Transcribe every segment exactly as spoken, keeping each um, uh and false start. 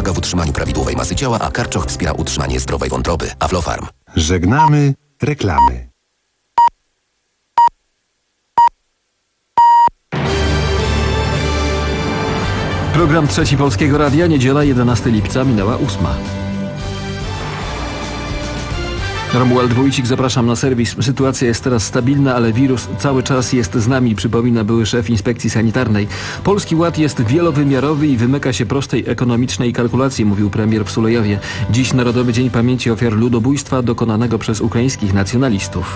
pomaga w utrzymaniu prawidłowej masy ciała, a karczoch wspiera utrzymanie zdrowej wątroby. Aflofarm. Żegnamy reklamy. Program Trzeci Polskiego Radia, niedziela jedenastego lipca, minęła ósma. Romuald Wójcik, zapraszam na serwis. Sytuacja jest teraz stabilna, ale wirus cały czas jest z nami, przypomina były szef Inspekcji Sanitarnej. Polski Ład jest wielowymiarowy i wymyka się prostej ekonomicznej kalkulacji, mówił premier w Sulejowie. Dziś Narodowy Dzień Pamięci Ofiar Ludobójstwa dokonanego przez ukraińskich nacjonalistów.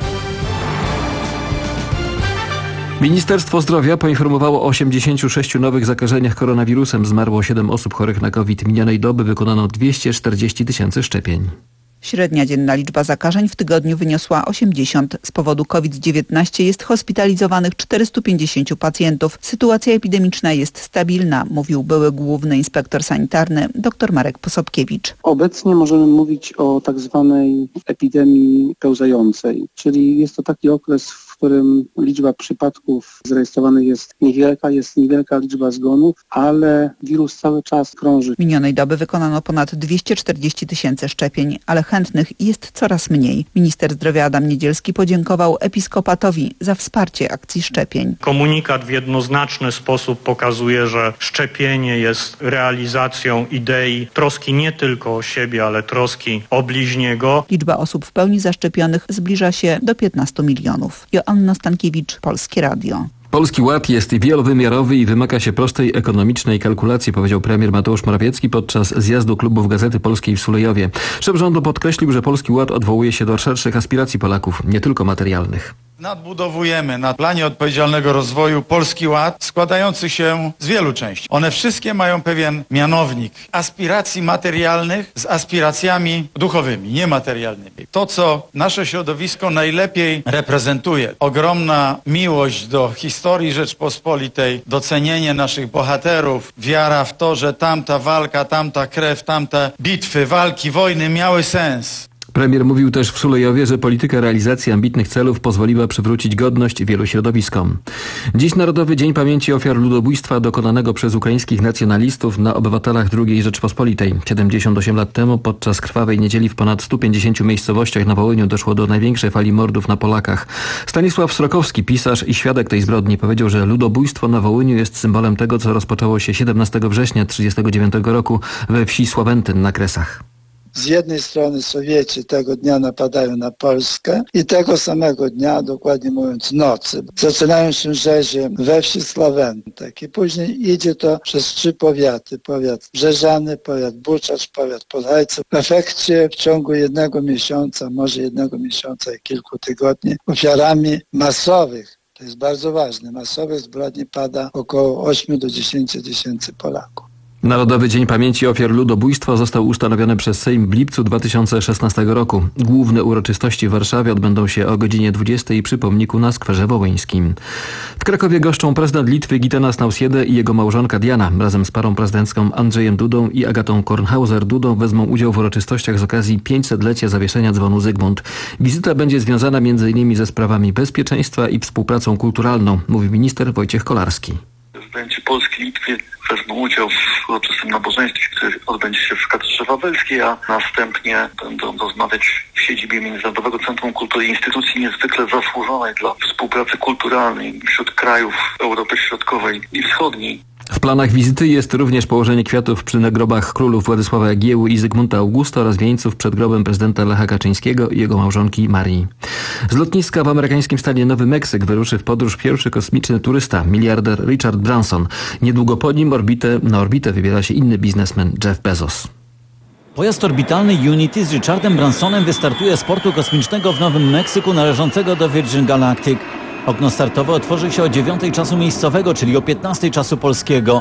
Ministerstwo Zdrowia poinformowało o osiemdziesięciu sześciu nowych zakażeniach koronawirusem. Zmarło siedem osób chorych na COVID. Minionej doby wykonano dwieście czterdzieści tysięcy szczepień. Średnia dzienna liczba zakażeń w tygodniu wyniosła osiemdziesiąt. Z powodu COVID dziewiętnaście jest hospitalizowanych czterystu pięćdziesięciu pacjentów. Sytuacja epidemiczna jest stabilna, mówił były główny inspektor sanitarny dr Marek Posobkiewicz. Obecnie możemy mówić o tak zwanej epidemii pełzającej, czyli jest to taki okres, w którym liczba przypadków zarejestrowanych jest niewielka, jest niewielka liczba zgonów, ale wirus cały czas krąży. Minionej doby wykonano ponad dwieście czterdzieści tysięcy szczepień, ale chętnych jest coraz mniej. Minister zdrowia Adam Niedzielski podziękował episkopatowi za wsparcie akcji szczepień. Komunikat w jednoznaczny sposób pokazuje, że szczepienie jest realizacją idei troski nie tylko o siebie, ale troski o bliźniego. Liczba osób w pełni zaszczepionych zbliża się do piętnastu milionów. Joanna Stankiewicz, Polskie Radio. Polski Ład jest wielowymiarowy i wymaga się prostej ekonomicznej kalkulacji, powiedział premier Mateusz Morawiecki podczas zjazdu klubów Gazety Polskiej w Sulejowie. Szef rządu podkreślił, że Polski Ład odwołuje się do szerszych aspiracji Polaków, nie tylko materialnych. Nadbudowujemy na planie odpowiedzialnego rozwoju Polski Ład składający się z wielu części. One wszystkie mają pewien mianownik aspiracji materialnych z aspiracjami duchowymi, niematerialnymi. To, co nasze środowisko najlepiej reprezentuje, ogromna miłość do historii Rzeczpospolitej, docenienie naszych bohaterów, wiara w to, że tamta walka, tamta krew, tamte bitwy, walki, wojny miały sens. Premier mówił też w Sulejowie, że polityka realizacji ambitnych celów pozwoliła przywrócić godność wielu środowiskom. Dziś Narodowy Dzień Pamięci Ofiar Ludobójstwa dokonanego przez ukraińskich nacjonalistów na obywatelach drugiej Rzeczpospolitej. siedemdziesiąt osiem lat temu podczas krwawej niedzieli w ponad stu pięćdziesięciu miejscowościach na Wołyniu doszło do największej fali mordów na Polakach. Stanisław Srokowski, pisarz i świadek tej zbrodni, powiedział, że ludobójstwo na Wołyniu jest symbolem tego, co rozpoczęło się siedemnastego września tysiąc dziewięćset trzydziestego dziewiątego roku we wsi Sławętyn na Kresach. Z jednej strony Sowieci tego dnia napadają na Polskę i tego samego dnia, dokładnie mówiąc nocy, zaczynają się rzezie we wsi Sławętek i później idzie to przez trzy powiaty. Powiat Brzeżany, powiat Buczacz, powiat Podhajce. W efekcie w ciągu jednego miesiąca, może jednego miesiąca i kilku tygodni ofiarami masowych, to jest bardzo ważne, masowych zbrodni pada około ośmiu do dziesięciu tysięcy Polaków. Narodowy Dzień Pamięci Ofiar Ludobójstwa został ustanowiony przez Sejm w lipcu dwa tysiące szesnastego roku. Główne uroczystości w Warszawie odbędą się o godzinie dwudziestej przy pomniku na Skwerze Wołyńskim. W Krakowie goszczą prezydent Litwy Gitanas Nausėda i jego małżonka Diana. Razem z parą prezydencką Andrzejem Dudą i Agatą Kornhauser-Dudą wezmą udział w uroczystościach z okazji pięćsetlecia zawieszenia dzwonu Zygmunt. Wizyta będzie związana między innymi ze sprawami bezpieczeństwa i współpracą kulturalną, mówi minister Wojciech Kolarski. Prezydenci Polski i Litwy wezmą udział w uroczystym nabożeństwie, które odbędzie się w Katedrze Wawelskiej, a następnie będą rozmawiać w siedzibie Międzynarodowego Centrum Kultury, instytucji niezwykle zasłużonej dla współpracy kulturalnej wśród krajów Europy Środkowej i Wschodniej. W planach wizyty jest również położenie kwiatów przy nagrobach królów Władysława Jagiełły i Zygmunta Augusta oraz wieńców przed grobem prezydenta Lecha Kaczyńskiego i jego małżonki Marii. Z lotniska w amerykańskim stanie Nowy Meksyk wyruszy w podróż pierwszy kosmiczny turysta, miliarder Richard Branson. Niedługo po nim orbitę, na orbitę wybiera się inny biznesmen Jeff Bezos. Pojazd orbitalny Unity z Richardem Bransonem wystartuje z portu kosmicznego w Nowym Meksyku należącego do Virgin Galactic. Okno startowe otworzy się o dziewiątej czasu miejscowego, czyli o piętnastej czasu polskiego.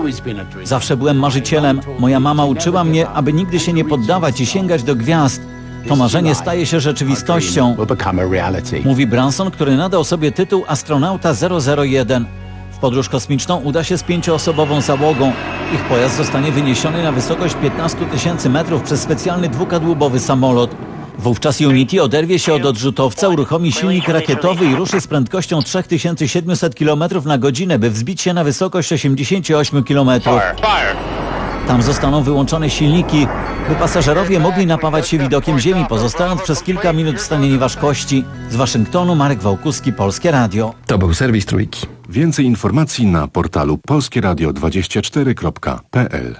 Zawsze byłem marzycielem. Moja mama uczyła mnie, aby nigdy się nie poddawać i sięgać do gwiazd. To marzenie staje się rzeczywistością, mówi Branson, który nadał sobie tytuł astronauta zero zero jeden. W podróż kosmiczną uda się z pięcioosobową załogą. Ich pojazd zostanie wyniesiony na wysokość piętnaście tysięcy metrów przez specjalny dwukadłubowy samolot. Wówczas Unity oderwie się od odrzutowca, uruchomi silnik rakietowy i ruszy z prędkością trzy tysiące siedemset kilometrów na godzinę, by wzbić się na wysokość osiemdziesiąt osiem kilometrów. Tam zostaną wyłączone silniki, by pasażerowie mogli napawać się widokiem ziemi, pozostając przez kilka minut w stanie nieważkości. Z Waszyngtonu Marek Wałkuski, Polskie Radio. To był serwis Trójki. Więcej informacji na portalu polskie radio dwadzieścia cztery kropka p l.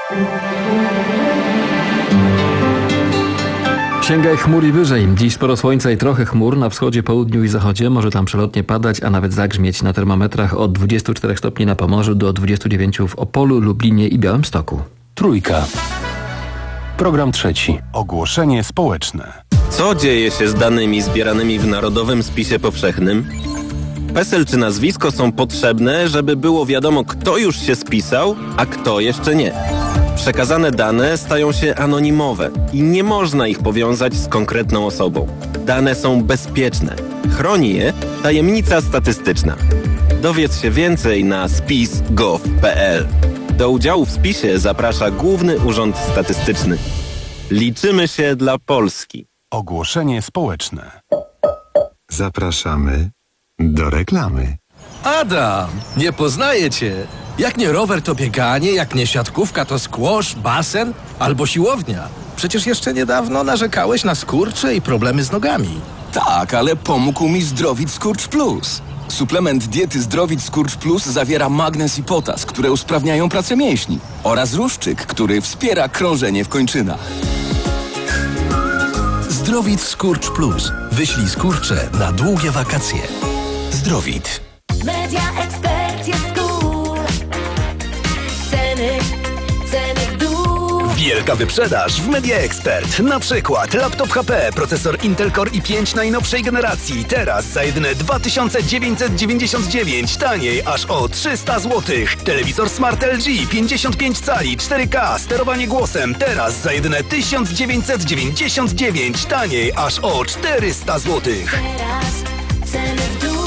Sięgaj chmur i wyżej. Dziś sporo słońca i trochę chmur. Na wschodzie, południu i zachodzie może tam przelotnie padać, a nawet zagrzmieć. Na termometrach od dwudziestu czterech stopni na Pomorzu do dwudziestu dziewięciu w Opolu, Lublinie i Białymstoku. Trójka. Program trzeci. Ogłoszenie społeczne. Co dzieje się z danymi zbieranymi w Narodowym Spisie Powszechnym? PESEL czy nazwisko są potrzebne, żeby było wiadomo, kto już się spisał, a kto jeszcze nie. Przekazane dane stają się anonimowe i nie można ich powiązać z konkretną osobą. Dane są bezpieczne. Chroni je tajemnica statystyczna. Dowiedz się więcej na spis kropka gov kropka p l. Do udziału w spisie zaprasza Główny Urząd Statystyczny. Liczymy się dla Polski. Ogłoszenie społeczne. Zapraszamy do reklamy. Adam, nie poznaję cię. Jak nie rower, to bieganie, jak nie siatkówka, to squash, basen albo siłownia. Przecież jeszcze niedawno narzekałeś na skurcze i problemy z nogami. Tak, ale pomógł mi Zdrowit Skurcz Plus. Suplement diety Zdrowit Skurcz Plus zawiera magnez i potas, które usprawniają pracę mięśni, oraz ruszczyk, który wspiera krążenie w kończynach. Zdrowit Skurcz Plus. Wyślij skurcze na długie wakacje. Zdrowit. Media Expert jest cool. Ceny, ceny w dół. Wielka wyprzedaż w Media Expert. Na przykład laptop H P, procesor Intel Core i pięć najnowszej generacji. Teraz za jedyne dwa tysiące dziewięćset dziewięćdziesiąt dziewięć, taniej aż o trzysta złotych. Telewizor Smart L G pięćdziesiąt pięć cali, cztery K, sterowanie głosem. Teraz za jedyne tysiąc dziewięćset dziewięćdziesiąt dziewięć, taniej aż o czterysta złotych. Teraz ceny w dół.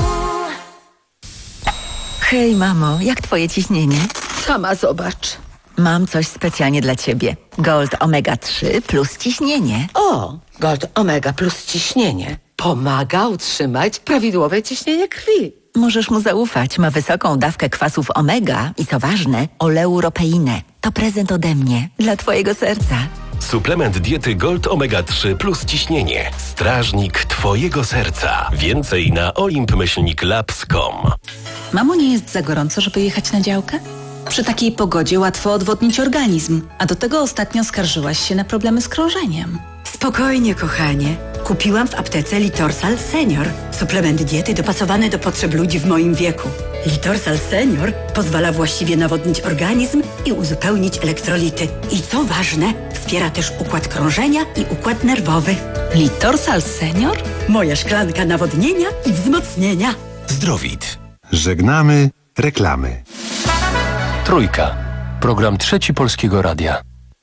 Hej mamo, jak twoje ciśnienie? Sama zobacz. Mam coś specjalnie dla ciebie. Gold Omega trzy plus ciśnienie. O, Gold Omega plus ciśnienie. Pomaga utrzymać prawidłowe ciśnienie krwi. Możesz mu zaufać. Ma wysoką dawkę kwasów omega i co ważne, oleuropeinę. To prezent ode mnie, dla twojego serca. Suplement diety Gold Omega trzy plus ciśnienie. Strażnik twojego serca. Więcej na olimp myślnik labs kropka com. Mamo, nie jest za gorąco, żeby jechać na działkę? Przy takiej pogodzie łatwo odwodnić organizm, a do tego ostatnio skarżyłaś się na problemy z krążeniem. Spokojnie, kochanie. Kupiłam w aptece Litorsal Senior. Suplement diety dopasowany do potrzeb ludzi w moim wieku. Litorsal Senior pozwala właściwie nawodnić organizm i uzupełnić elektrolity. I co ważne, wspiera też układ krążenia i układ nerwowy. Litorsal Senior? Moja szklanka nawodnienia i wzmocnienia. Zdrowit. Żegnamy reklamy. Trójka. Program trzeci Polskiego Radia.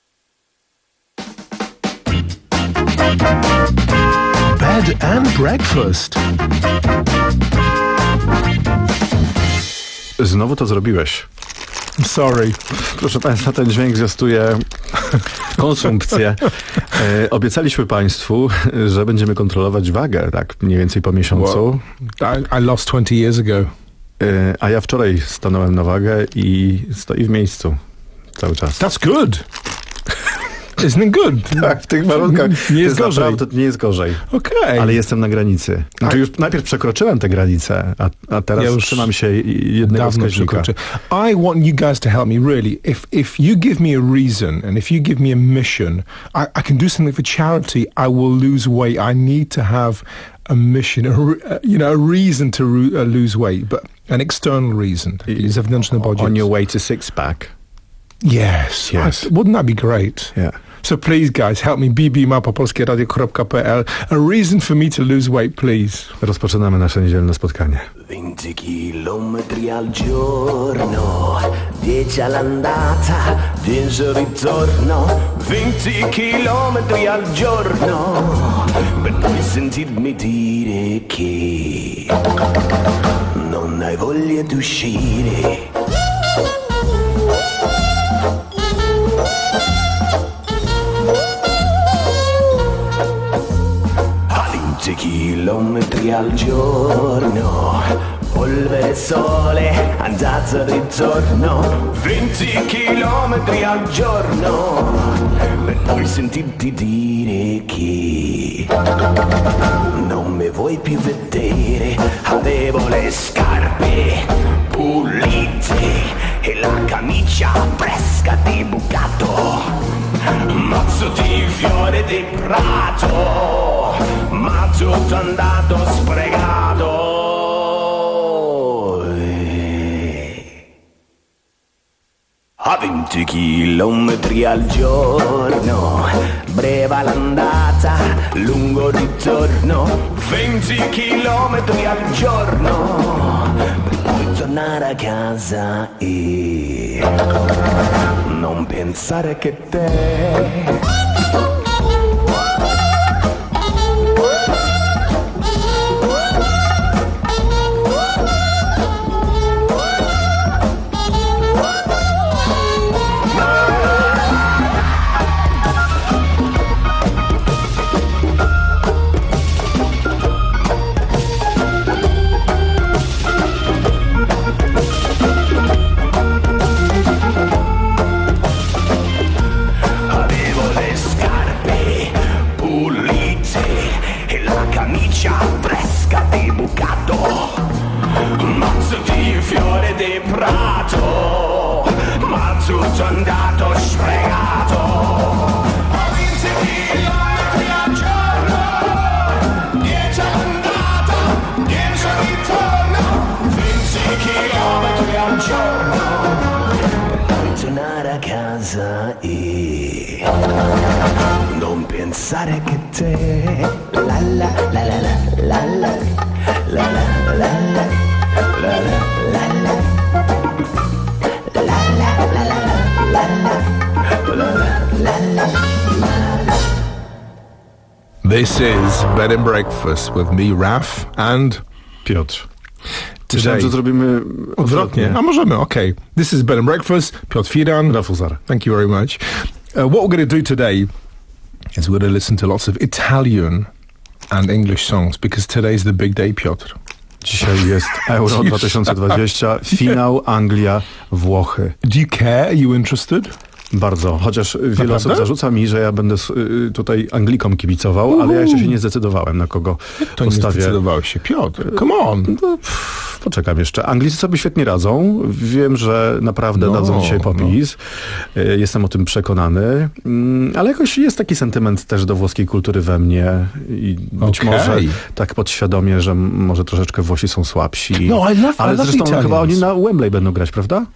Bed and breakfast. Znowu to zrobiłeś. Sorry. Proszę Państwa, ten dźwięk zwiastuje konsumpcję. E, obiecaliśmy Państwu, że będziemy kontrolować wagę, tak mniej więcej po miesiącu. Well, I, I lost twenty years ago. E, a ja wczoraj stanąłem na wagę i stoi w miejscu cały czas. That's good. Isn't it good? Tak, w tych warunkach nie jest gorzej. Naprawdę, nie jest gorzej. Okay. Ale jestem na granicy. Znaczy już najpierw przekroczyłem tę granicę, a, a teraz ja już trzymam się jednego wskaźnika. I want you guys to help me really. If if you give me a reason and if you give me a mission, I, I can do something for charity. I will lose weight. I need to have a mission, a, you know, a reason to uh, lose weight, but an external reason. Zewnętrzny bodziec. On your way to six pack. Yes, yes. I, wouldn't that be great? Yeah. So please, guys, help me. b b małpa polskie radio kropka p l. A reason for me to lose weight, please. Rozpoczynamy nasze niedzielne spotkanie. venti chilometri al giorno, dieci all'andata, dieci al ritorno. venti chilometri al giorno, per poi sentirmi dire che non hai voglia di uscire. venti chilometri al giorno, Polvere sole, andata e ritorno, venti chilometri al giorno, per poi sentirti dire che non mi vuoi più vedere. Avevo le scarpe pulite e la camicia fresca di bucato, mazzo di fiore di prato, ma tutto andato sprecato. A venti chilometri al giorno, breve l'andata, lungo ritorno, venti chilometri al giorno, per poi tornare a casa e non pensare che te... fresca di bucato, mazzo di fiore di prato, ma tutto andato sprecato. A venti chilometri al giorno, dieci all'andata, dieci al ritorno, venti chilometri al giorno, per poi tornare a casa e non pensare che te la la la la la la la la la la la la la la. This is Bed and Breakfast with me, Raf, and Piotr. Today. Że zrobimy odwrotnie. A możemy, okay. This is Bed and Breakfast, Piotr Fidan. Raf Uzar. Thank you very much. Uh, what we're going to do today is we're going to listen to lots of Italian and English songs, because today's the big day, Piotr. Dzisiaj jest Euro dwa tysiące dwadzieścia, finał Anglia, Włochy. Do you care? Are you interested? Bardzo, chociaż wiele Naprawdę? osób zarzuca mi, że ja będę tutaj Anglikom kibicował, Uhu. ale ja jeszcze się nie zdecydowałem, na kogo to postawię. Nie zdecydowałeś się, Piotr, come on. No, pff, poczekam jeszcze. Anglicy sobie świetnie radzą. Wiem, że naprawdę no, dadzą dzisiaj popis. No. Jestem o tym przekonany. Ale jakoś jest taki sentyment też do włoskiej kultury we mnie i być okay. może tak podświadomie, że może troszeczkę Włosi są słabsi. No, I love, ale I love zresztą Italians. chyba oni na Wembley będą grać, prawda?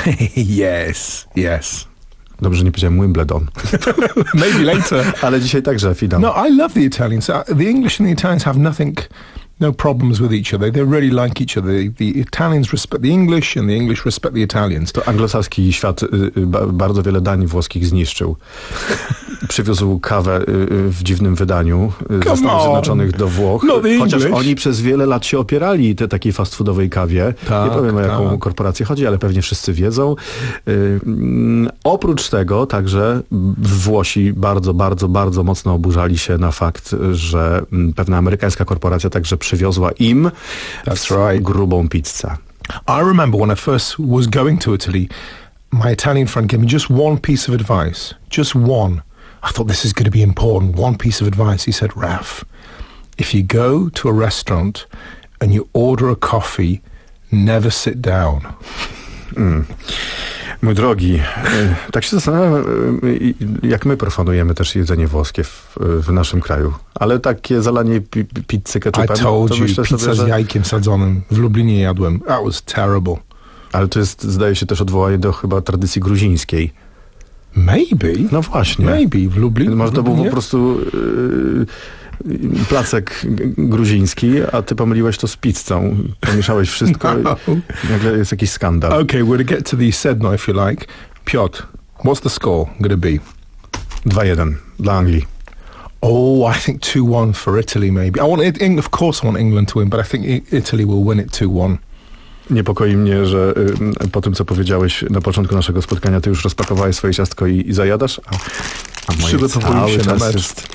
Yes, yes. Dobrze, nie powiedziałem Wimbledon. Maybe later. Ale dzisiaj także finał. No, I love the Italians. The English and the Italians have nothing, no problems with each other. They really like each other. The, the Italians respect the English and the English respect the Italians. To anglosaski świat y, y, bardzo wiele dań włoskich zniszczył. Przywiózł kawę y, w dziwnym wydaniu y, ze Stanów Zjednoczonych do Włoch. No, chociaż oni przez wiele lat się opierali te takiej fast foodowej kawie. Tak, nie powiem, o jaką tak. korporację chodzi, ale pewnie wszyscy wiedzą. Y, y, oprócz tego także Włosi bardzo, bardzo, bardzo mocno oburzali się na fakt, że pewna amerykańska korporacja także przywiozła im That's right. grubą pizzę. I remember when I first was going to Italy, my Italian friend gave me just one piece of advice. Just one. I thought, this is going to be important. One piece of advice. He said, Raf, if you go to a restaurant and you order a coffee, never sit down. Mm. Mój drogi, tak się zastanawiam, jak my profanujemy też jedzenie włoskie w, w naszym kraju. Ale takie zalanie pi, pizzy ketchupem... I told to you, myślę pizza sobie, z że... jajkiem sadzonym. W Lublinie jadłem. That was terrible. Ale to jest, zdaje się, też odwołanie do chyba tradycji gruzińskiej. Maybe. No właśnie. Maybe. W Lublinie. Może to był po prostu... Yy, placek gruziński, a ty pomyliłeś to z pizzą. Pomieszałeś wszystko no. i nagle jest jakiś skandal. Okay, we're to get to the sedno, if you like. Piotr, what's the score going to be? dwa jeden dla Anglii. Oh, I think two one for Italy, maybe. I want it, of course I want England to win, but I think Italy will win it two one. Niepokoi mnie, że y, po tym, co powiedziałeś na początku naszego spotkania, ty już rozpakowałeś swoje ciastko i, i zajadasz, a, a moje cały się czas na jest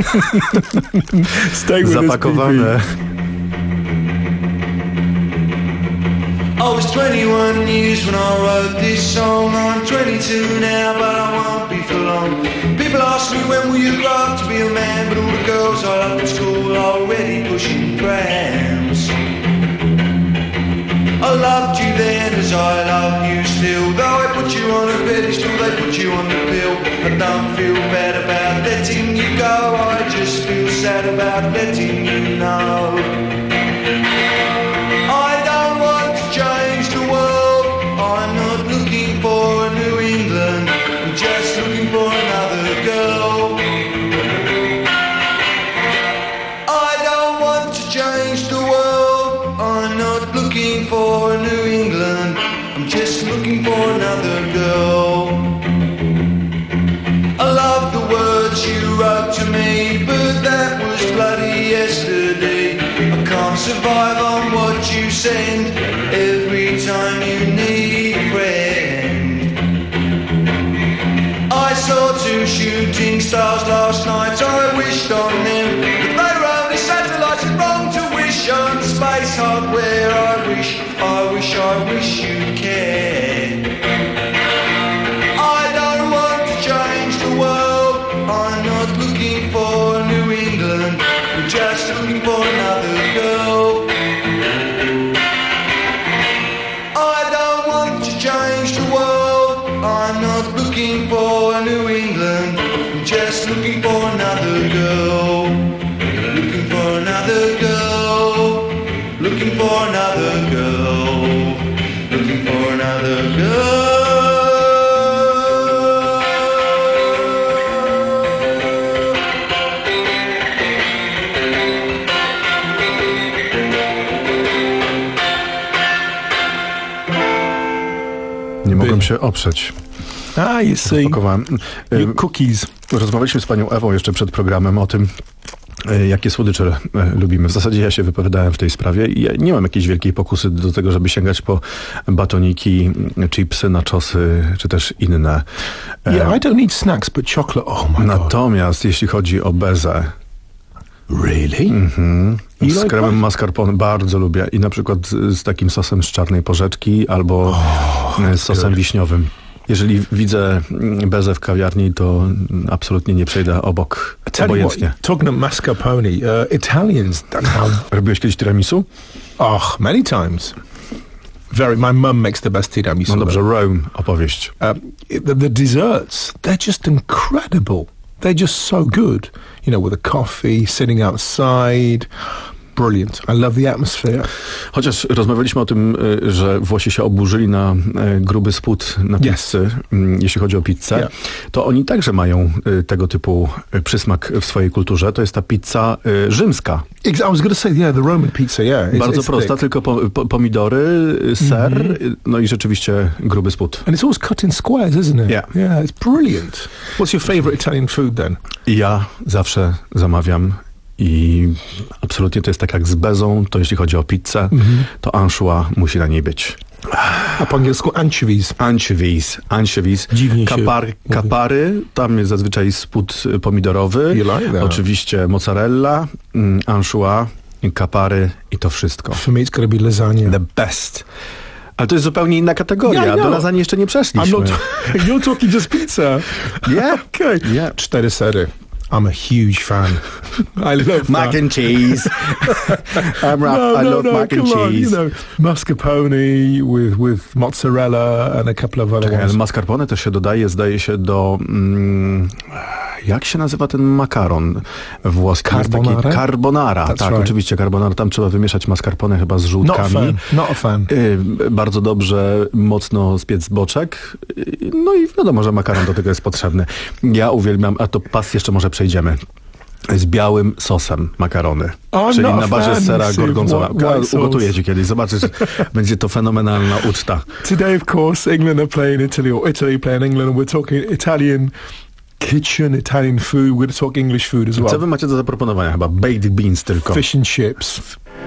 Stay with zapakowane. I was twenty-one years when I wrote this song. I'm twenty-two now, but I won't be for long. People ask me when will you grow up to be a man, but all the girls I loved at school are already pushing prams. I loved you then as I love you still. Though I put you on a pedestal, they put you on the pill. I don't feel bad about letting you go, I just feel sad about letting you know. I don't want to change the world, I'm not looking for a New England, I'm just looking for another girl. I don't want to change the world, I'm not looking for a New England, I'm just looking for another girl. I love the words you wrote to me, but that was bloody yesterday. I can't survive on what you send every time you need a friend. I saw two shooting stars last night, I wished on them, but they were only satellites. It's wrong to wish on space hardware. I wish, I wish, I wish you'd care. I don't want to change the world, I'm not looking for New England, I'm just looking for another girl. I don't want to change the world, I'm not looking for New England, I'm just looking for another girl. Looking for another girl, looking for another girl, looking for another girl. Nie mogłem się oprzeć. Ah, you see. Rozpakowałem. Your cookies. Rozmawialiśmy z panią Ewą jeszcze przed programem o tym, jakie słodycze lubimy. W zasadzie ja się wypowiadałem w tej sprawie i ja nie mam jakiejś wielkiej pokusy do tego, żeby sięgać po batoniki, chipsy, naczosy, czy też inne. Yeah, I don't need snacks, but chocolate, oh my Natomiast God. jeśli chodzi o bezę, Really? Mhm. You Z like kremem that? mascarpone bardzo lubię i na przykład z takim sosem z czarnej porzeczki albo Oh, z sosem good. wiśniowym. Jeżeli widzę bezę w kawiarni, to absolutnie nie przejdę obok I tell you obojętnie. what, talking of mascarpone, uh, Italians don't have... Robiłeś kiedyś tiramisu? Oh, many times. Very. My mum makes the best tiramisu. No dobrze, Rome, opowieść. Um, the, the desserts, they're just incredible. They're just so good. You know, with a coffee, sitting outside. Brilliant. I love the atmosphere. Chociaż rozmawialiśmy o tym, y, że Włosi się oburzyli na y, gruby spód na pizzy, y, jeśli chodzi o pizzę, Yeah. to oni także mają y, tego typu y, przysmak w swojej kulturze. To jest ta pizza y, rzymska. Ex- I was going to say, yeah, the Roman pizza, yeah. It's, Bardzo it's prosta, thick. tylko po, po, pomidory, y, ser, Mhm. y, no i rzeczywiście gruby spód. And it's always cut in squares, isn't it? Yeah. Yeah, it's brilliant. What's your favourite Italian food then? I ja zawsze zamawiam i absolutnie to jest tak jak z bezą, to jeśli chodzi o pizzę, Mhm. to anchois musi na niej być. A po angielsku anchovies. Anchovies, anchovies. Dziwnie się Kapar, mówi. kapary, tam jest zazwyczaj spód pomidorowy. You like that? Oczywiście mozzarella, mm, anchois, kapary i to wszystko. For me it's got to be lasagna. The best. Ale to jest zupełnie inna kategoria. Yeah, I know. Do lasagne jeszcze nie przeszliśmy. I'm not you're talking just pizza. Yeah? Okay. Yeah. Cztery sery. I'm a huge fan. I love Mac that. and cheese. I'm ra- No, I no, love no, mac and come on, cheese. you know, mascarpone with, with mozzarella and a couple of other Czekaj, ale ones. mascarpone też się dodaje, zdaje się, do... Mm, jak się nazywa ten makaron włoski? Jest taki- Carbonara? Carbonara, That's tak, right. oczywiście carbonara. Tam trzeba wymieszać mascarpone chyba z Not a żółtkami. fan. Not a fan. Y, bardzo dobrze, mocno spiec boczek. Y, No i wiadomo, że makaron do tego jest potrzebny. Ja uwielbiam, a to pas jeszcze może przejdziemy. Z białym sosem makarony. Oh, Czyli not a na bazie fan, sera Steve. gorgonzola. White- white sauce. Ugotuję ci kiedyś, zobaczysz. Będzie to fenomenalna uczta. Today, of course, England are playing Italy, or Italy playing England, and we're talking Italian kitchen, Italian food. We're going to talk English food as Co well. wy macie do zaproponowania? Chyba baked beans tylko. Fish and chips.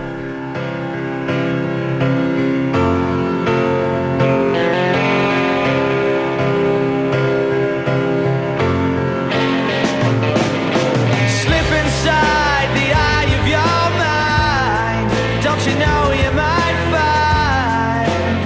Slip inside the eye of your mind. Don't you know you might find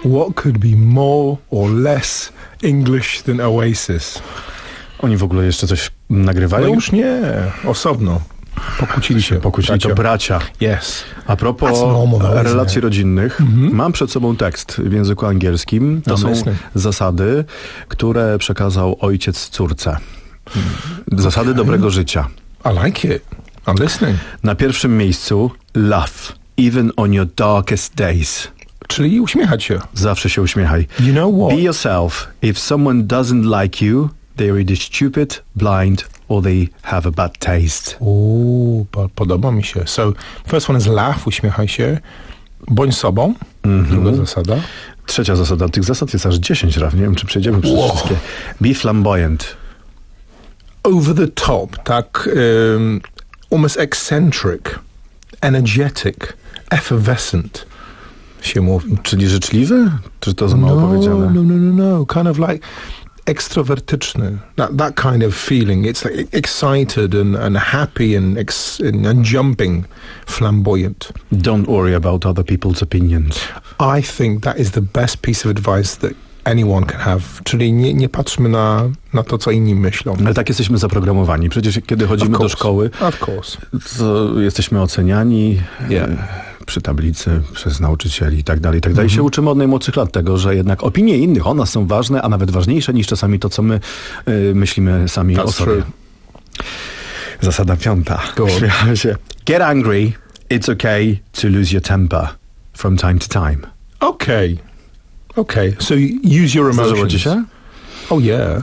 what could be more or less English than Oasis? Oni w ogóle jeszcze coś nagrywają? No już nie, osobno. Pokłócili się. Pokłócili to bracia. Yes. A propos normal, relacji rodzinnych, mm-hmm. mam przed sobą tekst w języku angielskim. To I'm są listening. zasady, które przekazał ojciec córce. Zasady okay. dobrego życia. I like it. I'm listening. Na pierwszym miejscu love, even on your darkest days. Czyli uśmiechać się. Zawsze się uśmiechaj. You know what? Be yourself. If someone doesn't like you, they're either stupid, blind, or they have a bad taste. Uuu, podoba mi się. So, first one is laugh, uśmiechaj się. Bądź sobą. Mm-hmm. Druga zasada. Trzecia zasada. Tych zasad jest aż dziesięć, Raf. Nie wiem, czy przejdziemy przez wow. wszystkie. Be flamboyant. Over the top. Tak, um, almost eccentric, energetic, effervescent się mówi. Czyli życzliwy? Czy to za mało no, powiedziane? No, no, no, no. Kind of like extrovertyczny. That, that kind of feeling. It's like excited and, and happy and, ex, and, and jumping, flamboyant. Don't worry about other people's opinions. I think that is the best piece of advice that anyone can have. Czyli nie, nie patrzmy na, na to, co inni myślą. Ale tak jesteśmy zaprogramowani. Przecież kiedy chodzimy do szkoły, of course. to jesteśmy oceniani yeah. przy tablicy przez nauczycieli i tak dalej, i tak dalej. Mm-hmm. Się uczymy od najmłodszych lat tego, że jednak opinie innych o nas są ważne, a nawet ważniejsze niż czasami to, co my y, myślimy sami That's o sobie. True. Zasada piąta. Śmiałem się. Get angry. It's okay to lose your temper from time to time. Okay. Okay, so use your emotions. Zdarzyło ci się? Oh yeah.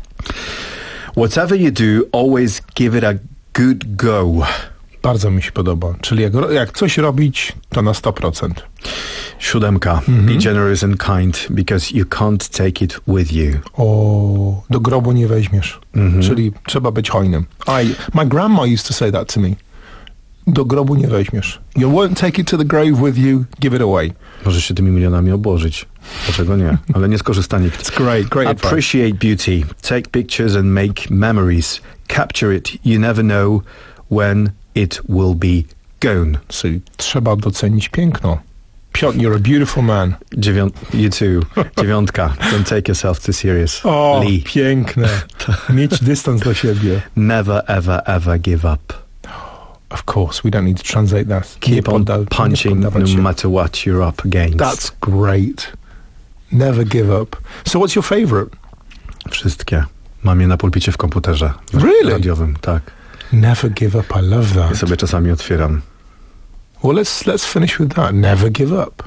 Whatever you do, always give it a good go. Bardzo mi się podoba. Czyli jak, jak coś robić, to na sto procent. Siódemka. Mm-hmm. Be generous and kind, because you can't take it with you. O, do grobu nie weźmiesz. Mm-hmm. Czyli trzeba być hojnym. I, my grandma used to say that to me. Do grobu nie weźmiesz. You won't take it to the grave with you, give it away. Możesz się tymi milionami obłożyć. Dlaczego nie? Ale nie skorzysta nikt. It's great, great advice. Appreciate beauty. Take pictures and make memories. Capture it. You never know when it will be gone. Czyli trzeba docenić piękno. Piotr, you're a beautiful man. Dziewią- you too. Dziewiątka. Don't take yourself too serious. O, Lee. piękne. Mieć dystans do siebie. Never, ever, ever give up. Of course, we don't need to translate that. Keep on punching no matter what you're up against. That's great. Never give up. So what's your favorite? Wszystkie. Mam je na pulpicie w komputerze. W really? Radiowym, tak. Never give up. I love that. Ja sobie czasami otwieram. Well, let's let's finish with that. Never give up.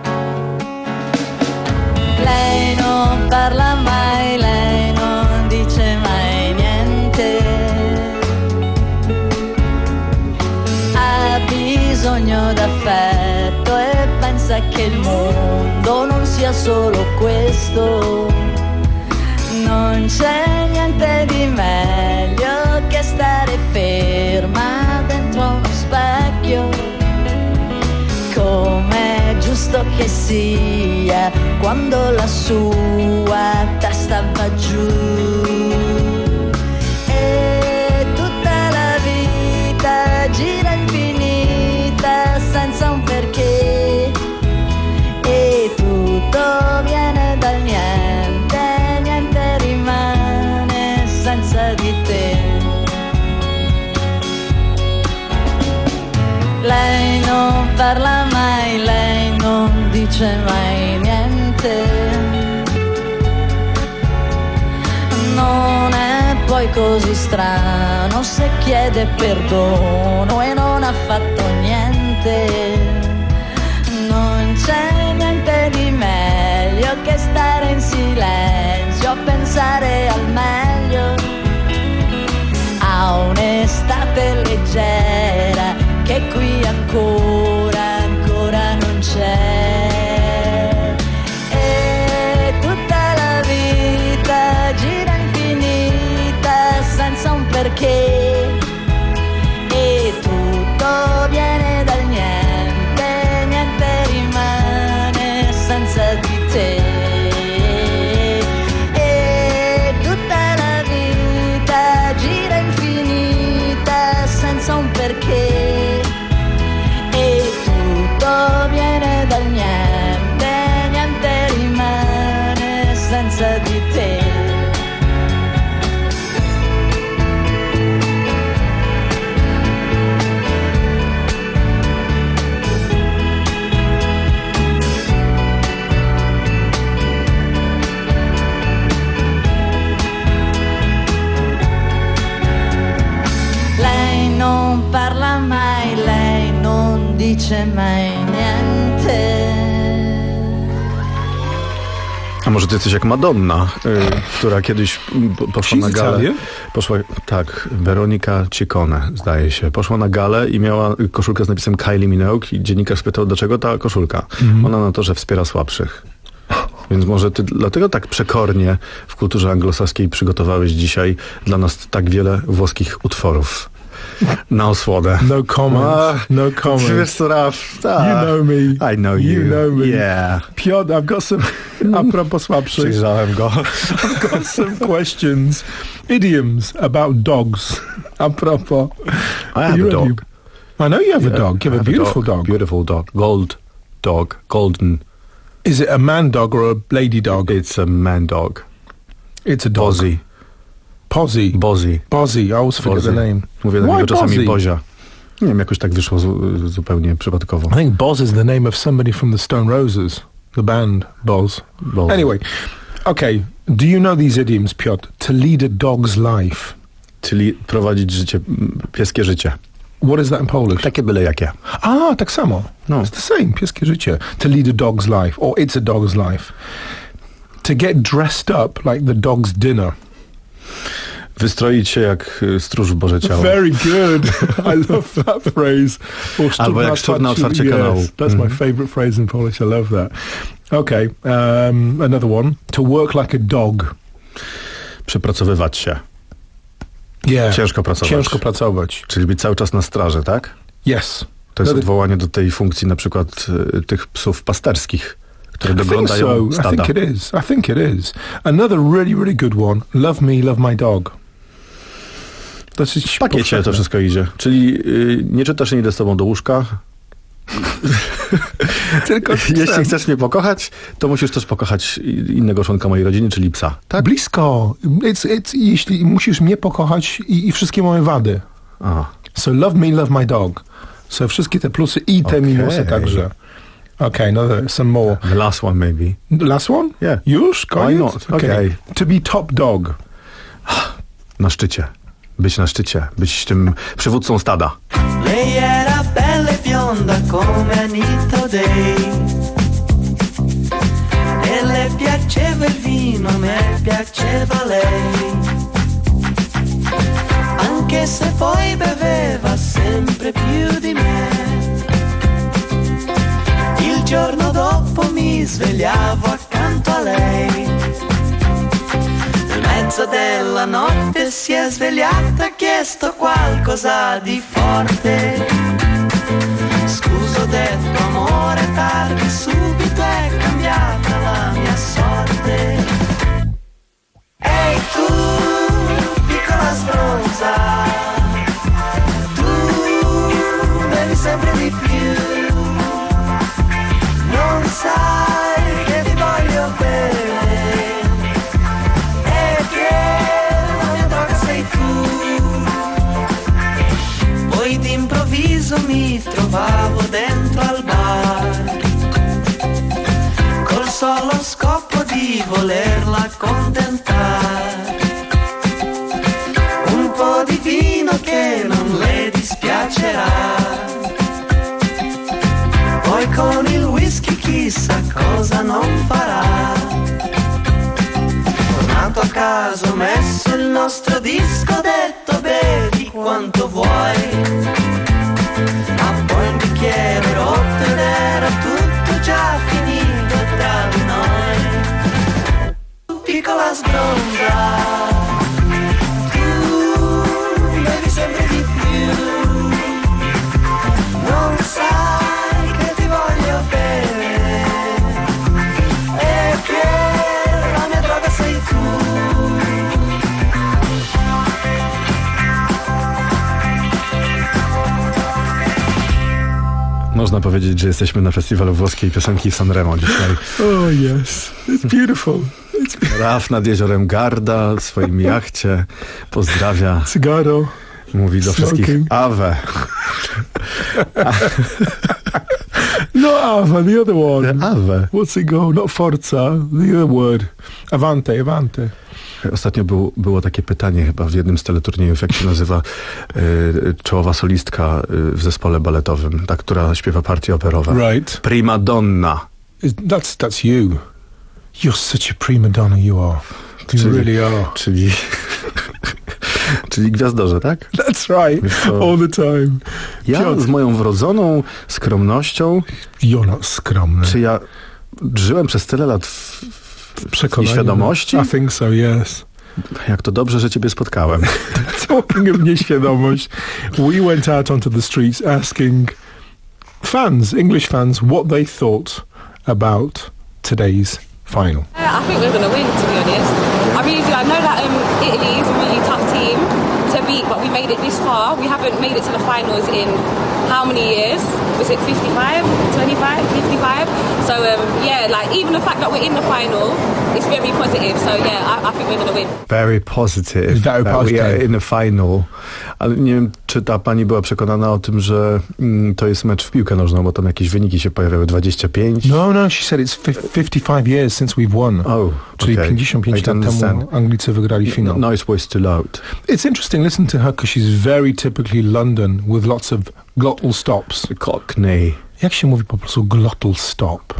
Lei non parla mai, lei non dice mai niente. Ha bisogno d'affetto e pensa che il mondo non sia solo questo. Non c'è niente di meglio che stare ferma dentro uno specchio. Com'è giusto che sia quando la sua testa va giù. E tutta la vita gira infinita senza un perché. E tutto viene dal niente, niente rimane senza di te. Lei non parla mai, lei non dice mai niente. Non è poi così strano se chiede perdono e non ha fatto niente. Non c'è niente di meglio che stare in silenzio a pensare al meglio. A un'estate leggera che qui ancora, ancora non c'è. E tutta la vita gira infinita senza un perché. E tutto viene dal niente, niente rimane senza di te. E tutta la vita gira infinita senza un perché. E A może ty jesteś jak Madonna, y, która kiedyś po, poszła She's na galę. Italian? Poszła, tak, Weronika Ciccone, zdaje się. Poszła na galę i miała koszulkę z napisem Kylie Minogue i dziennikarz spytał, dlaczego ta koszulka. Mhm. Ona na to, że wspiera słabszych. Więc może ty dlatego tak przekornie w kulturze anglosaskiej przygotowałeś dzisiaj dla nas tak wiele włoskich utworów. Na osłodę. No comment. No comment. Wiesz co, Raf, tak. You know me. I know you. You know me. Yeah. Piotr, I've got some... A propos słabszych. Przyjrzałem go. I've got some questions. Idioms about dogs. A propos. I have you a dog. I know you have Yeah, a dog. You have, I a beautiful dog. Beautiful dog. Gold dog. Golden. Is it a man dog or a lady dog? It's a man dog. It's a dog. Bozzy. Pozzy. Bozzy. Bozzy. I always forget Bozzy. the name. Mówię do Why niego czasami Bozzy? Bozia. Nie wiem, jakoś tak wyszło zu, zupełnie przypadkowo. I think Boz is the name of somebody from the Stone Roses. The band Boz. Boz. Anyway. Okay. Do you know these idioms, Piotr? To lead a dog's life. Czyli prowadzić życie, pieskie życie. What is that in Polish? Takie byle jakie. Ah, tak samo. No. It's the same. Pieskie życie. To lead a dog's life. Or it's a dog's life. To get dressed up like the dog's dinner. Wystroić się jak y, stróż w Boże Ciało. Very good. I love that phrase. Or Albo jak szczur na otwarcie yes, kanału. That's my Mhm. favorite phrase in Polish. I love that. Okay. Um, another one. To work like a dog. Przepracowywać się. Yeah. Ciężko pracować. Ciężko pracować. Czyli być cały czas na straży, tak? Yes. To jest No, odwołanie do tej funkcji na przykład y, tych psów pasterskich, które I think doglądają so. I stada. think it is. I think it is. Another really, really good one. Love me, love my dog. Dosyć W pakiecie powszechne. to wszystko idzie. Czyli y, nie czytasz, nie idę z tobą do łóżka. Tylko Jeśli chcesz mnie pokochać, to musisz też pokochać i- innego członka mojej rodziny, czyli psa. Tak? Blisko. It's, it's, jeśli musisz mnie pokochać i, i wszystkie moje wady. Aha. So love me, love my dog. So wszystkie te plusy i te Okay. minusy także. Okay, no there, some more. The last one maybe. Last one? Yeah. Już? Koniec? not? Okay. To be top dog. Na szczycie. Być na szczycie. Być tym przywódcą stada. Lei era bella e bionda come Anita Day e le piaceva il vino, me piaceva lei, anche se poi beveva sempre più di me. Il giorno dopo mi svegliavo accanto a lei, nel mezzo della notte si è svegliata e ha chiesto qualcosa di forte. Scuso, ho detto amore, tardi, subito è cambiata la mia sorte. Ehi tu, piccola stronza, tu bevi sempre di più, non sai che ti voglio bene e che la mia droga sei tu. Poi d'improvviso mi trovavo dentro al bar col solo scopo di volerla accontentare, un po' di vino che non le dispiacerà, poi con il whisky chissà cosa non farà. Tornato a casa ho messo il nostro disco, ho detto bevi quanto vuoi, ma poi un bicchiere rotto ed era tutto già finito tra di noi. Piccola sbronza, tu bevi sempre di più, non sai che ti voglio bene e che la mia droga sei tu. Można powiedzieć, że jesteśmy na festiwalu włoskiej piosenki Sanremo dzisiaj. Oh yes, it's beautiful. It's Raf nad jeziorem Garda w swoim jachcie pozdrawia. Cigaro. Mówi do wszystkich Smoking. Ave. Not Ava, the other one. Ave. What's it go? Not Forza, the other word. Avante, Avante. Ostatnio był, było takie pytanie chyba w jednym z teleturniejów, jak się nazywa y, czołowa solistka y, w zespole baletowym, ta, która śpiewa partie operowe. Right. Prima donna. Is- That's, that's you. You're such a prima donna, you are. You czyli, really are. Czyli... Czyli gwiazdorze, tak? That's right. All the time. Ja Piotr. z moją wrodzoną skromnością... You're not skromny. Czy ja żyłem przez tyle lat w, w nieświadomości? I think so, yes. Jak to dobrze, że ciebie spotkałem. Talking of nieświadomość, we went out onto the streets asking fans, English fans, what they thought about today's final. I think we're going to win, to be honest. I really do. I know that um, Italy is a really tough team to beat, but we made it this far. We haven't made it to the finals in how many years? Was it fifty-five, twenty-five, fifty-five? So, um, yeah, like, even the fact that we're in the final is very positive. So, yeah, I, I think we're going to win. Very positive. Very positive. We are in the final. Ale nie wiem, czy ta pani była przekonana o tym, że mm, to jest mecz w piłkę nożną, bo tam jakieś wyniki się pojawiały. dwadzieścia pięć. No, no, she said it's fifty-five years since we've won. Oh, Czyli okay. pięćdziesiąt pięć lat temu Anglicy wygrali finał. No, it's voice too loud. It's interesting, listen to her, because she's very typically London with lots of glottal stops. Cockney. Jak się mówi po prostu glottal stop?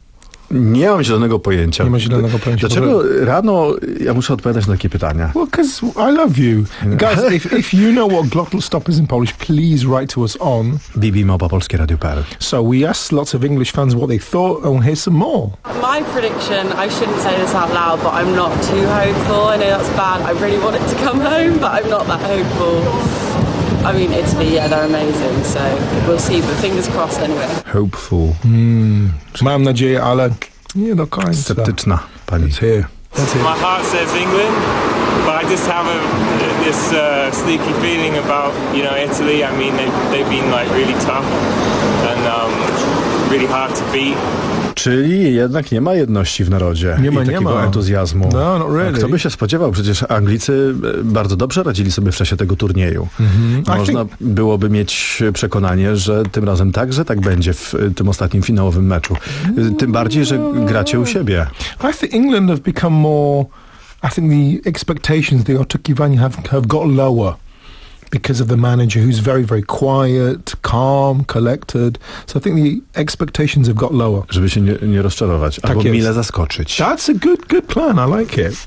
Nie mam zielonego pojęcia. Nie ma zielonego pojęcia. Dlaczego może... rano ja muszę odpowiadać na takie pytania? Well, because I love you. Guys, if, if you know what glottal stop is in Polish, please write to us on b b małpa polskie radio kropka p l. So we asked lots of English fans what they thought, and here's some more. My prediction, I shouldn't say this out loud, but I'm not too hopeful. I know that's bad. I really want it to come home, but I'm not that hopeful. I mean, Italy, yeah, they're amazing, so we'll see, but fingers crossed anyway. Hopeful. Mm, mam nadzieję, ale nie do końca. Sceptyczna pani. That's here. That's here. My heart says England, but I just have a, this uh, sneaky feeling about, you know, Italy. I mean, they, they've been like really tough and um, really hard to beat. Czyli jednak nie ma jedności w narodzie nie ma, i takiego nie ma. entuzjazmu. No, not really. Kto by się spodziewał? Przecież Anglicy bardzo dobrze radzili sobie w czasie tego turnieju. Mm-hmm. Można think... byłoby mieć przekonanie, że tym razem także tak będzie w tym ostatnim finałowym meczu. Tym bardziej, że gracie u siebie. I think England have become more... I think the expectations, the oczekiwania have, have got lower. Because of the manager, who's very, very quiet, calm, collected. So I think the expectations have got lower. Żeby się nie, nie rozczarować, tak albo jest. Mile zaskoczyć. That's a good, good plan. I like it.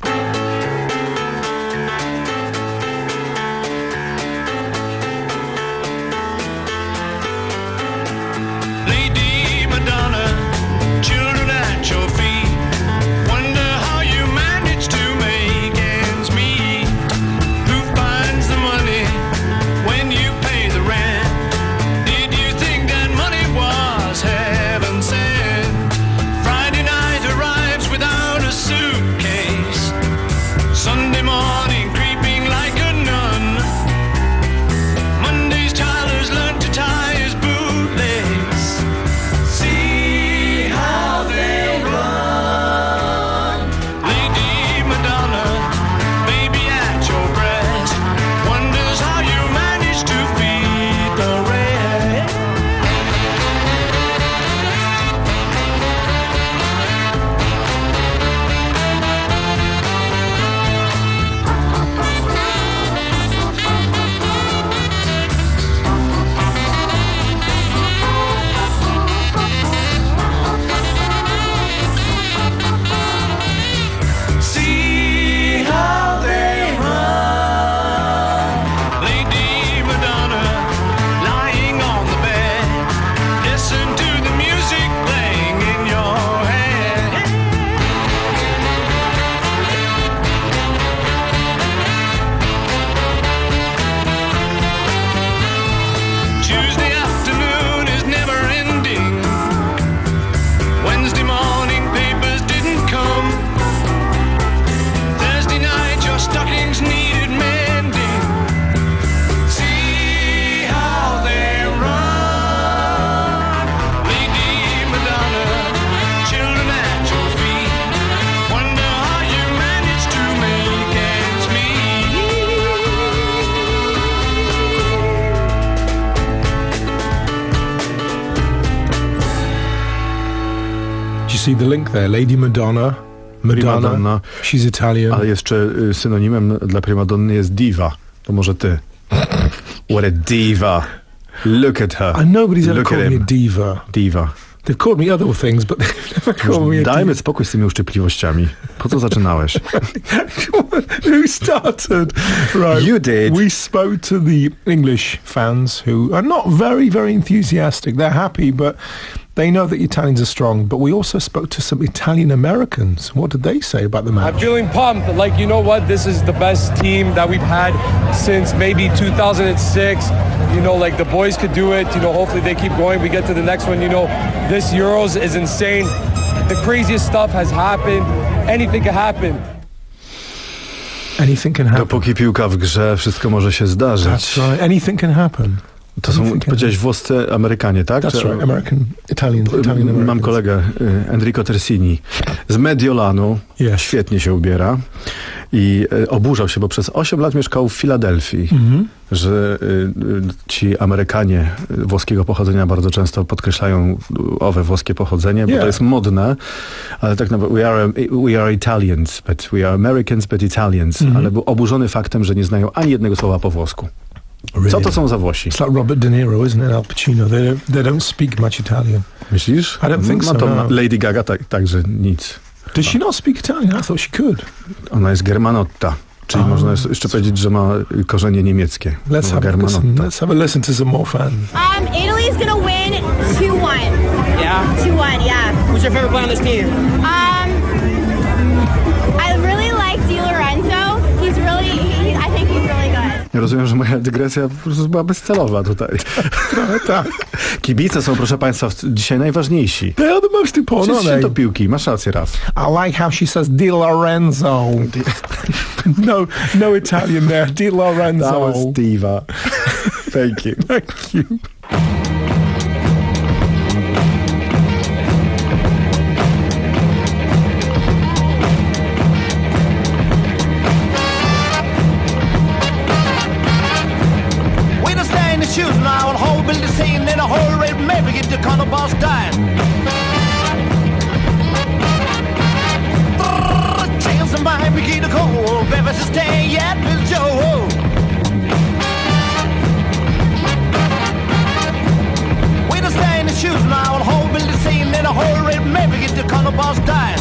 See the link there, Lady Madonna. Madonna, Madonna. She's Italian. Ale jeszcze synonimem dla primadonny jest diva. To może ty. What a diva. Look at her. And nobody's ever Look called me a diva. Diva. They've called me other things, but they've never called me a Dajmy spokój z tymi uszczypliwościami. Po co zaczynałeś? Who started? Right. You did. We spoke to the English fans who are not very, very enthusiastic. They're happy, but they know that Italians are strong. But we also spoke to some Italian Americans. What did they say about the match? I'm feeling pumped. Like, you know what? This is the best team that we've had since maybe two thousand six. You know, like the boys could do it. You know, hopefully they keep going. We get to the next one. You know, this Euros is insane. The craziest stuff has happened. Anything can happen. Anything can happen. Dopóki piłka w grze, wszystko może się zdarzyć. That's right. Anything can happen. To są, powiedziałeś, włoscy Amerykanie, tak? That's right, American, Italian, Italian Mam kolegę Enrico Tersini z Mediolanu, yes. Świetnie się ubiera i oburzał się, bo przez osiem lat mieszkał w Filadelfii, mm-hmm. że ci Amerykanie włoskiego pochodzenia bardzo często podkreślają owe włoskie pochodzenie, bo yeah. to jest modne, ale tak naprawdę we are, we are Italians, but we are Americans, but Italians, mm-hmm. ale był oburzony faktem, że nie znają ani jednego słowa po włosku. Really? Co to są za Włosi? It's like Robert De Niro, isn't it? Al Pacino. They don't, they don't speak much Italian. Myślisz? I don't think no so. To no. Lady Gaga tak, także nic. Does she not speak Italian? I thought she could. Ona jest Germanotta. Czyli oh. można jeszcze powiedzieć, że ma korzenie niemieckie. Let's have, a listen, let's have a listen to some more fans. Um, Italy's gonna win two one. Yeah? two one, yeah. Who's your favorite player on this team? Um, I really like Di Lorenzo. He's really, he, I think he's really good. Ja rozumiem, że moja dygresja po prostu była bezcelowa tutaj. Tak. Kibice są, proszę państwa, dzisiaj najważniejsi. They are the most important, aren't they? To piłki, masz rację raz. I like how she says Di Lorenzo. no, no Italian there. Di Lorenzo. That was Steva. Thank you. Thank you. Shoes now and whole build the scene in a hurry, maybe get the corner boss dying. Chance and behind me get the cold, baby, stay yet, Bill Joe. We just stay in the shoes now and whole build the scene in a hurry, maybe get the corner boss dying.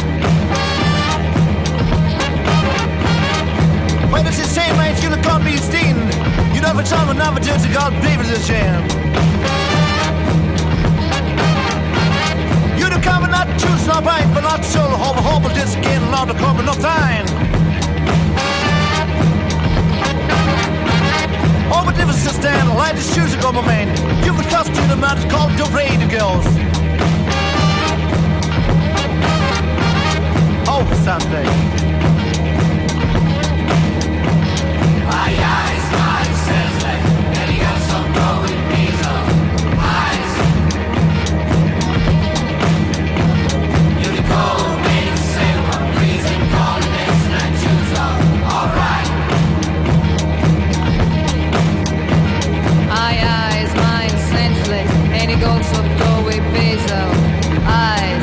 When it's the same age, you'll come be seen. You never tell me, never judge a God, believe it's a shame. You the cover, not choose, not right, but not sure. Hope, hope, but this again, not the cover, no time. Oh, but if it's just stand, light the shoes to go, my man. You could trust to the man, it's called the radio girls. Oh, Sunday. Aye, aye, smile, says like, and he got some going diesel eyes. Unicorn, make silver, freezing, calling this, and I choose love, alright. Aye, aye, smile, senseless, and he goes up door with diesel eyes.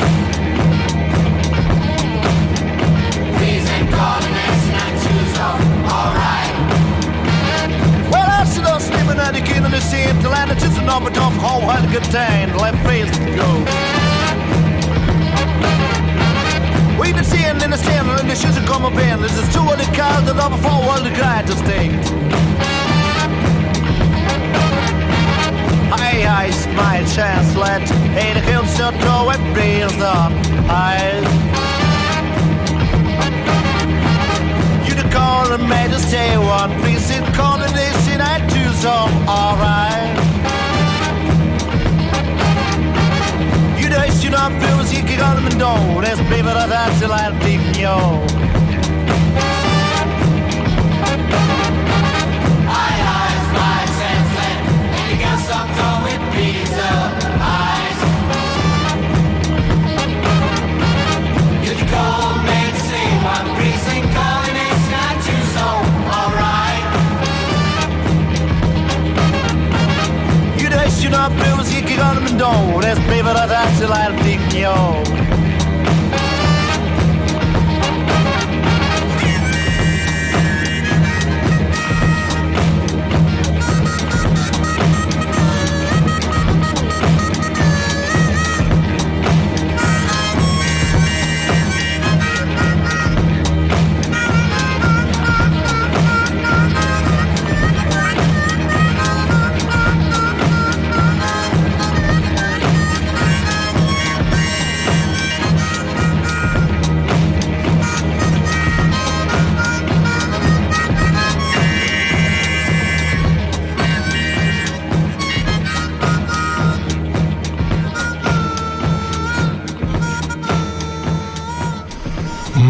Freezing, calling this, and I choose love, alright. Sleeping at the king of the same till I just a number of how had a good time, let face go. We been seeing in the sand and the shoes are come up in. This is two of the cars that are before all the guy to stay. Aye, aye, my chance, let ain't a hill so throw it breeze up. Eyes. You the call and made us say one, please sit calling this. I do some alright. You know, you don't feel as you can call them and don't. That's baby, that's till I think you. Aye, aye, smile, senseless, and you got some going pizza eyes. You can call me to say one precinct calling it's not you, so alright. You know, feel as you can call them and don't. That's baby, that's till I think you.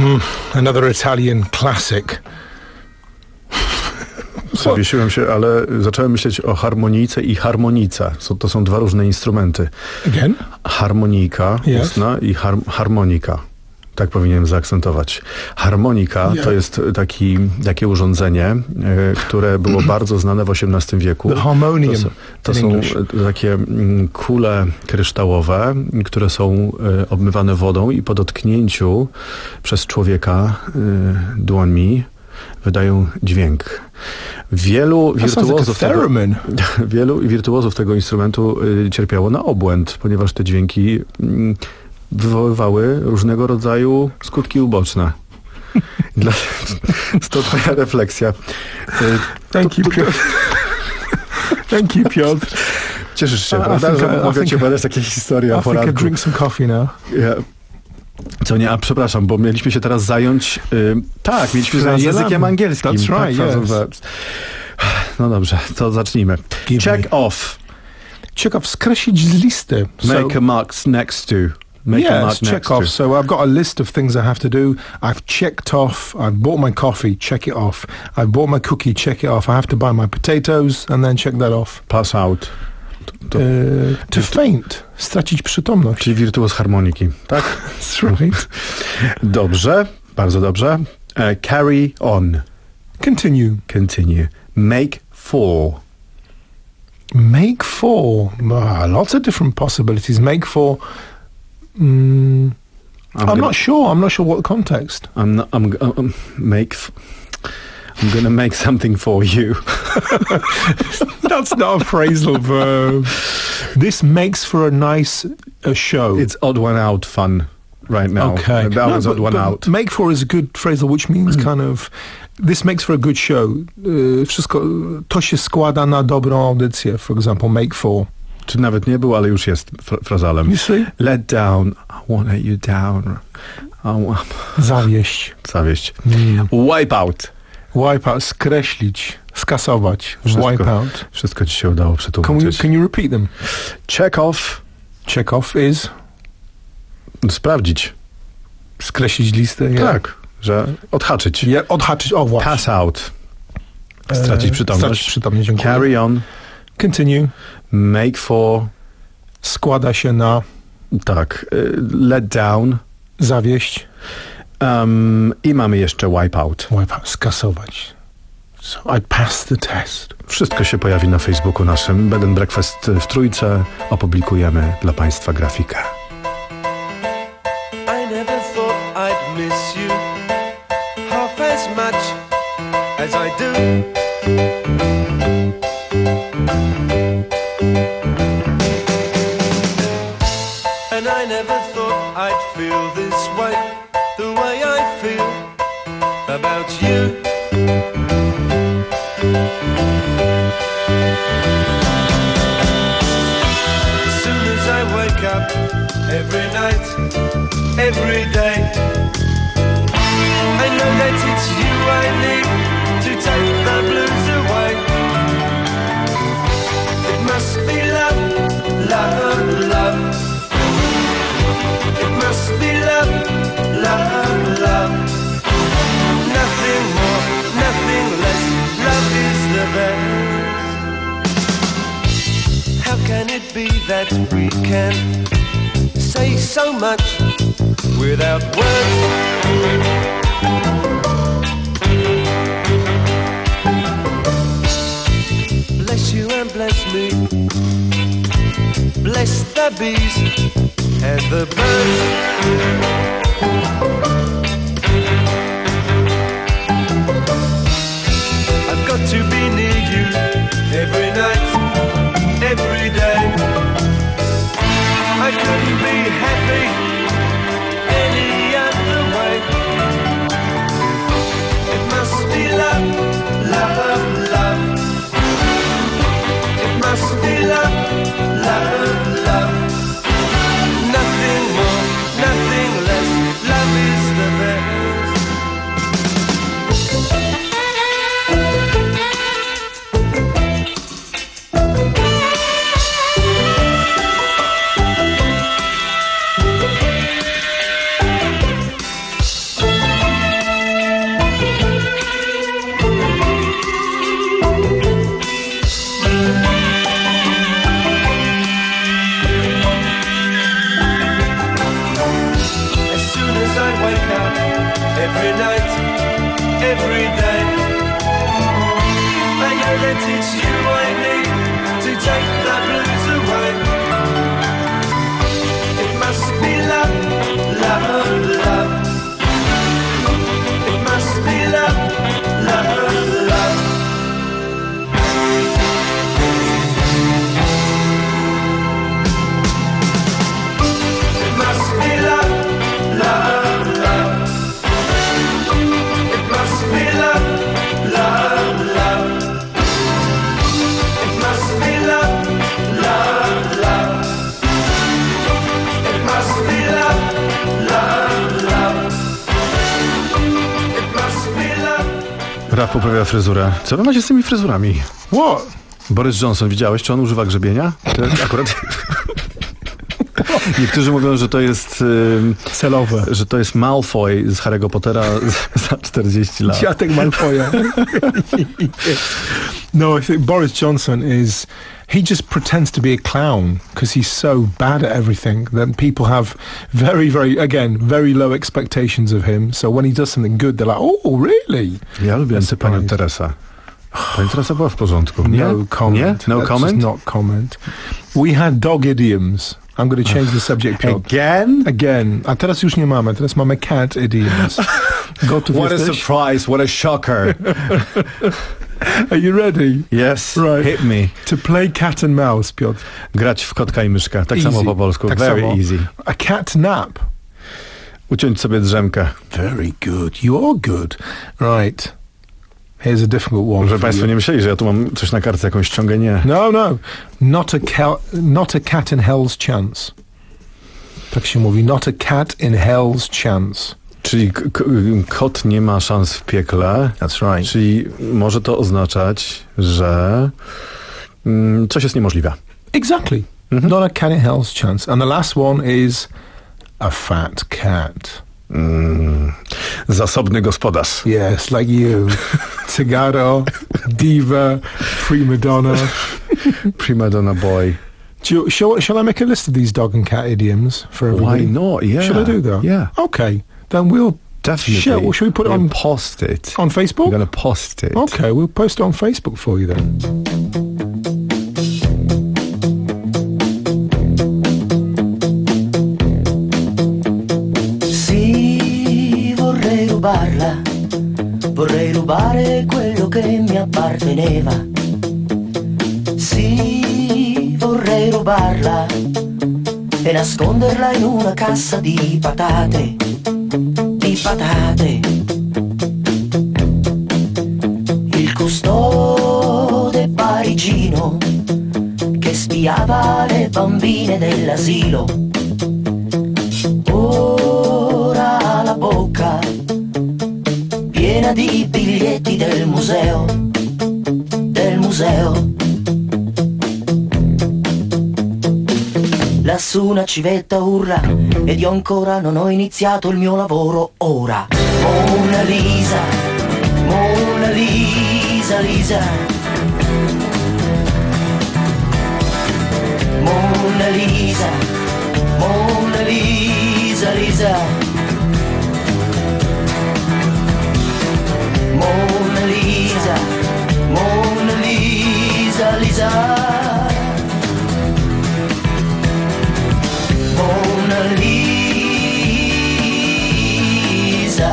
Mm, another Italian classic. Zawiesiłem się, ale zacząłem myśleć o harmonijce i harmonice. So, to są dwa różne instrumenty. Again? Harmonika Yes. ustna i har harmonika. Tak powinienem zaakcentować. Harmonika Yeah. to jest taki, takie urządzenie, e, które było bardzo znane w osiemnastym wieku. The harmonium To, są- to in są English. e, takie mm, kule kryształowe, które są e, obmywane wodą i po dotknięciu przez człowieka e, dłońmi wydają dźwięk. Wielu That sounds like a wirtuozów, tego, theremin. wielu wirtuozów tego instrumentu y, cierpiało na obłęd, ponieważ te dźwięki mm, wywoływały różnego rodzaju skutki uboczne. Dla, to twoja refleksja. Y, Thank you, Piotr. Thank you, Piotr. Cieszysz się, I- I prawda, think I- że I mogę think- ci opowiadać takie historie o I think I poranku. drink some coffee now. Ja, co nie, a przepraszam, bo mieliśmy się teraz zająć... Y, tak, mieliśmy się zająć Frazem. językiem angielskim. That's tak, right, phrasal yes. verbs. No dobrze, to zacznijmy. Give Check me. off. Check off, skreślić z listy. Make So- a mark next to. Make a yes, mark check next off. to. So I've got a list of things I have to do. I've checked off. I've bought my coffee. Check it off. I've bought my cookie. Check it off. I have to buy my potatoes and then check that off. Pass out. To, Uh, to faint. Stracić przytomność. czyli wirtuoz harmoniki, tak? That's right. Dobrze, bardzo dobrze. Uh, carry on. Continue. Continue. Make for. Make for. Ah, lots of different possibilities. Make for. Mm, I'm, gonna- not sure. I'm not sure what the context. I'm not, I'm, g- um, make f- I'm gonna make something for you. That's not a phrasal verb. This makes for a nice uh, show. It's odd one out fun right now. Okay. That was No, odd but- one but out. Make for is a good phrasal, which means kind of. This makes for a good show. Uh, wszystko, to się składa na dobrą audycję. For example, make for. Czy nawet nie był, ale już jest fra- frazalem. You see? Let down. I won't let you down. I wa- Zawieść. Zawieść. Mm. Wipe out. Wipe out. Skreślić. Skasować. Wszystko, Wipe out. Wszystko ci się udało Can, we, przetłumaczyć. can you repeat them? Check off. Check off is. Sprawdzić. Skreślić listę. Yeah. Tak, że odhaczyć. Yeah, odhaczyć. O, właśnie. Pass out. Stracić E, przytomność. Stracić przytomność. Dziękuję. Carry on. Continue. Make for. Składa się na. Tak. y, Let down. Zawieść. Um, I mamy jeszcze wipe out. Wipe out. Skasować. So I passed the test. Wszystko się pojawi na Facebooku naszym. Bed and Breakfast w Trójce. Opublikujemy dla Państwa grafikę. I never thought I'd miss you half as much as I do. And I never thought I'd feel this way, the way I feel about you. As soon as I wake up, every night, every day, I know that it's you I need to take the blues away. It must be love, love, love. It must be love, love, love. Nothing more, nothing less. Love is the best. How can it be that we can say so much without words? Bless you and bless me. Bless the bees and the birds. I've got to be near you every night, every day. I couldn't be happy any other way. It must be love, love, love. It must be love, love, love. Nothing more, nothing less. Love is every day. I know that it's you I need to take the blues away. It must be love, love, love. It must be love, love, love. It must be love, love, love. It must be love, love, love. It must be love, love, love. It must be love, love, love. It must be love. Raf poprawia fryzurę. Co wy macie z tymi fryzurami? What? Boris Johnson, widziałeś, czy on używa grzebienia? To akurat... Niektórzy mówią, że to jest y, celowe, że to jest Malfoy z Harry'ego Pottera za czterdzieści lat. Dziadek Malfoya. No, I think Boris Johnson is, he just pretends to be a clown because he's so bad at everything that people have very, very, again, very low expectations of him. So when he does something good, they're like, oh, really? Ja lubię panią Teresę. Pani Teresa była w porządku. Nie? No comment. Nie? No Let's comment? just not comment. We had dog idioms. I'm going to change the subject, Piotr. Again? Again. A teraz już nie mamy. Teraz mamy cat idioms. Gotów What jesteś? a surprise, what a shocker. Are you ready? Yes, Right. hit me. To play cat and mouse, Piotr. Grać w kotka i myszkę. Tak Easy. samo po polsku. Tak Very samo. easy. A cat nap. Uciąć sobie drzemkę. Very good. You are good. Right. Here's a difficult one. Może for państwo you. nie myśleli, że ja tu mam coś na kartce, jakąś ściągę? Nie. No, no. Not a, ca- not a cat in hell's chance. Tak się mówi. Not a cat in hell's chance. Czyli k- k- kot nie ma szans w piekle. That's right. Czyli może to oznaczać, że mm, coś jest niemożliwe. Exactly. Mhm. Not a cat in hell's chance. And the last one is a fat cat. Mm, zasobny gospodarz. Yes, like you. Cigaro, diva, prima donna. Prima donna boy. Do you, shall, shall I make a list of these dog and cat idioms for everybody? Why not? Yeah. Should I do that? Yeah. Okay. Then we'll Definitely. Shall, well, should we put it We'll on post it. on Facebook? We're going to post it. Okay, we'll post it on Facebook for you then. Sì, vorrei rubarla, vorrei rubare quello che mi apparteneva. Sì, vorrei rubarla e nasconderla in una cassa di patate, di patate. Il custode parigino che spiava le bambine dell'asilo. Ora ha la bocca piena di biglietti del museo, del museo. Lassù una civetta urla ed io ancora non ho iniziato il mio lavoro ora. Mona Lisa, Mona Lisa, Lisa. Mona Lisa, Mona Lisa, Lisa. Mona Lisa, Mona Lisa, Lisa. Mona Lisa.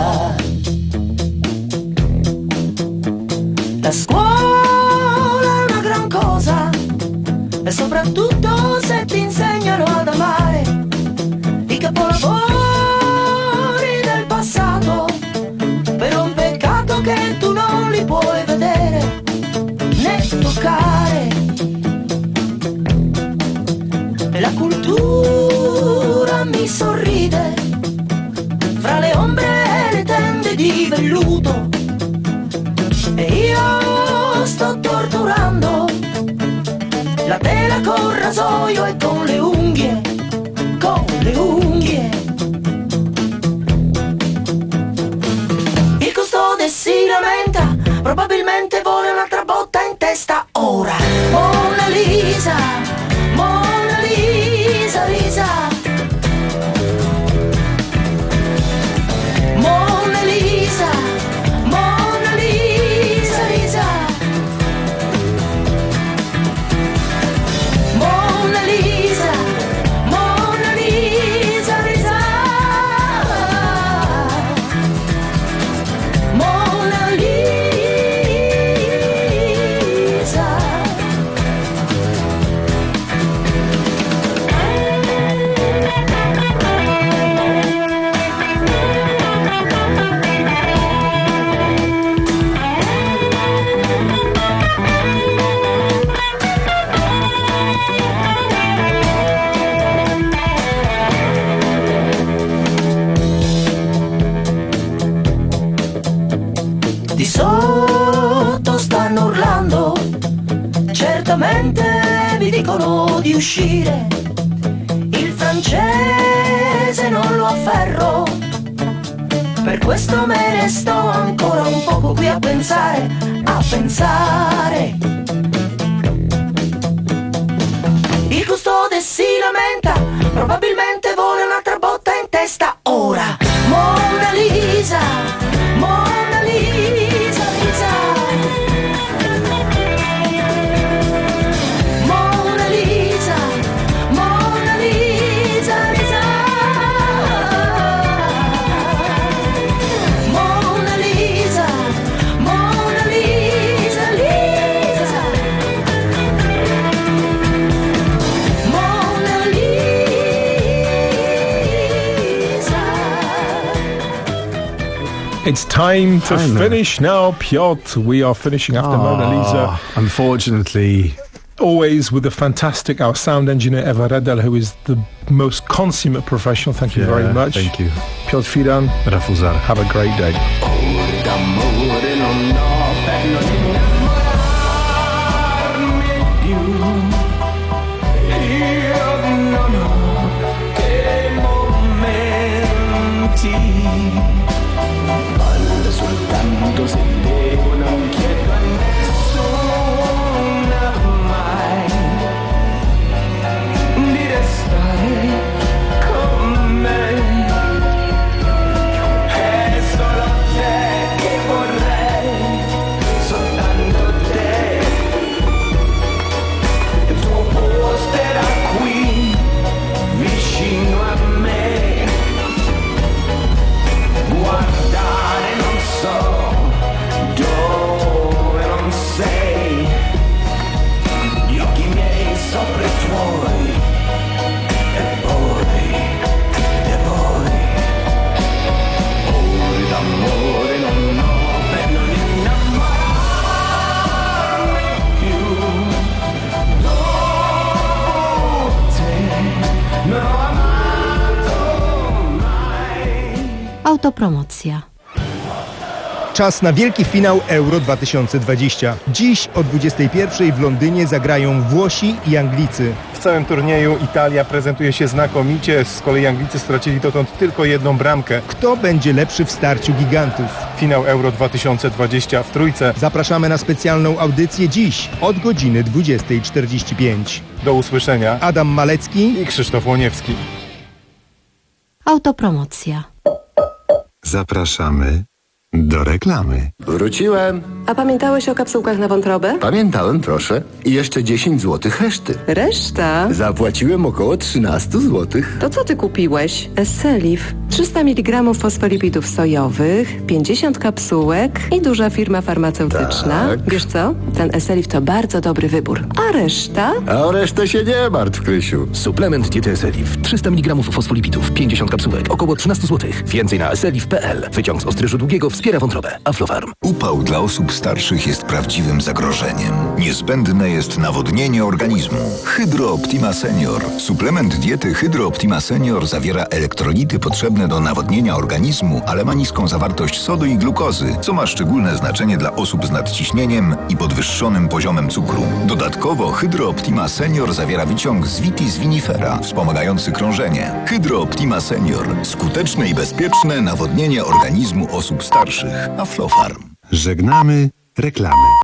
La scuola è una gran cosa e soprattutto se ti insegnano ad amare i capolavori del passato, però un peccato che tu non li puoi vedere né toccare. E la cultura mi sorride fra le ombre e le tende di velluto e io sto torturando la tela col rasoio e con le unghie, con le unghie. Il custode si lamenta, probabilmente vuole un'altra botta in testa ora. Mona Lisa, Mona Lisa, Lisa. Mona Lisa, Mona dicono di uscire, il francese non lo afferro. Per questo me ne sto ancora un poco qui a pensare, a pensare. Il custode si lamenta, probabilmente vuole un'altra botta in testa ora. Mona Lisa, Mona Lisa, Lisa. Mona Lisa, Mona Lisa, Lisa. Mona Lisa, Mona Lisa, Lisa. Mona It's time to Time now. finish now, Piotr. We are finishing after Ah, Mona Lisa. Unfortunately. Always with the fantastic, our sound engineer, Eva Redel, who is the most consummate professional. Thank you Yeah, very much. thank you. Piotr Fidan, Rafuzar. have a great day. d'amore non ho per non innamorarmi più. Io non ho che momenti, ballo soltanto se devo, non chiedo a nessuna mai di restare con me. È solo te che vorrei, soltanto te. Il tuo posto era qui, vicino a me. Guardare non so dove non sei, gli occhi miei sopra i tuoi, e poi, e poi. Ore d'amore non ho per non innamorarmi più. Dopo te non ho amato mai. Autopromocja. Czas na wielki finał Euro dwa tysiące dwadzieścia. Dziś o dwudziestej pierwszej w Londynie zagrają Włosi i Anglicy. W całym turnieju Italia prezentuje się znakomicie, z kolei Anglicy stracili dotąd tylko jedną bramkę. Kto będzie lepszy w starciu gigantów? Finał Euro dwa tysiące dwadzieścia w Trójce. Zapraszamy na specjalną audycję dziś od godziny dwudziestej czterdzieści pięć. Do usłyszenia. Adam Malecki i Krzysztof Łoniewski. Autopromocja. Zapraszamy do reklamy. Wróciłem. A pamiętałeś o kapsułkach na wątrobę? Pamiętałem, proszę. I jeszcze dziesięć złotych reszty. Reszta? Zapłaciłem około trzynaście złotych. To co ty kupiłeś? Esselif. trzysta miligramów fosfolipidów sojowych, pięćdziesiąt kapsułek i duża firma farmaceutyczna. Tak. Wiesz co? Ten Esselif to bardzo dobry wybór. A reszta? A o resztę się nie martw, Krysiu. Suplement diety Esselif. trzysta miligramów fosfolipidów, pięćdziesiąt kapsułek, około trzynaście złotych. Więcej na esselif kropka p l. Wyciąg z ostryżu długiego wspiera wątrobę. Aflofarm. Upał dla osób starszych jest prawdziwym zagrożeniem. Niezbędne jest nawodnienie organizmu. Hydro Optima Senior. Suplement diety Hydro Optima Senior zawiera elektrolity potrzebne do nawodnienia organizmu, ale ma niską zawartość sodu i glukozy, co ma szczególne znaczenie dla osób z nadciśnieniem i podwyższonym poziomem cukru. Dodatkowo Hydro Optima Senior zawiera wyciąg z Vitis vinifera, wspomagający krążenie. Hydro Optima Senior. Skuteczne i bezpieczne nawodnienie organizmu osób starszych. Aflofarm. Żegnamy reklamy.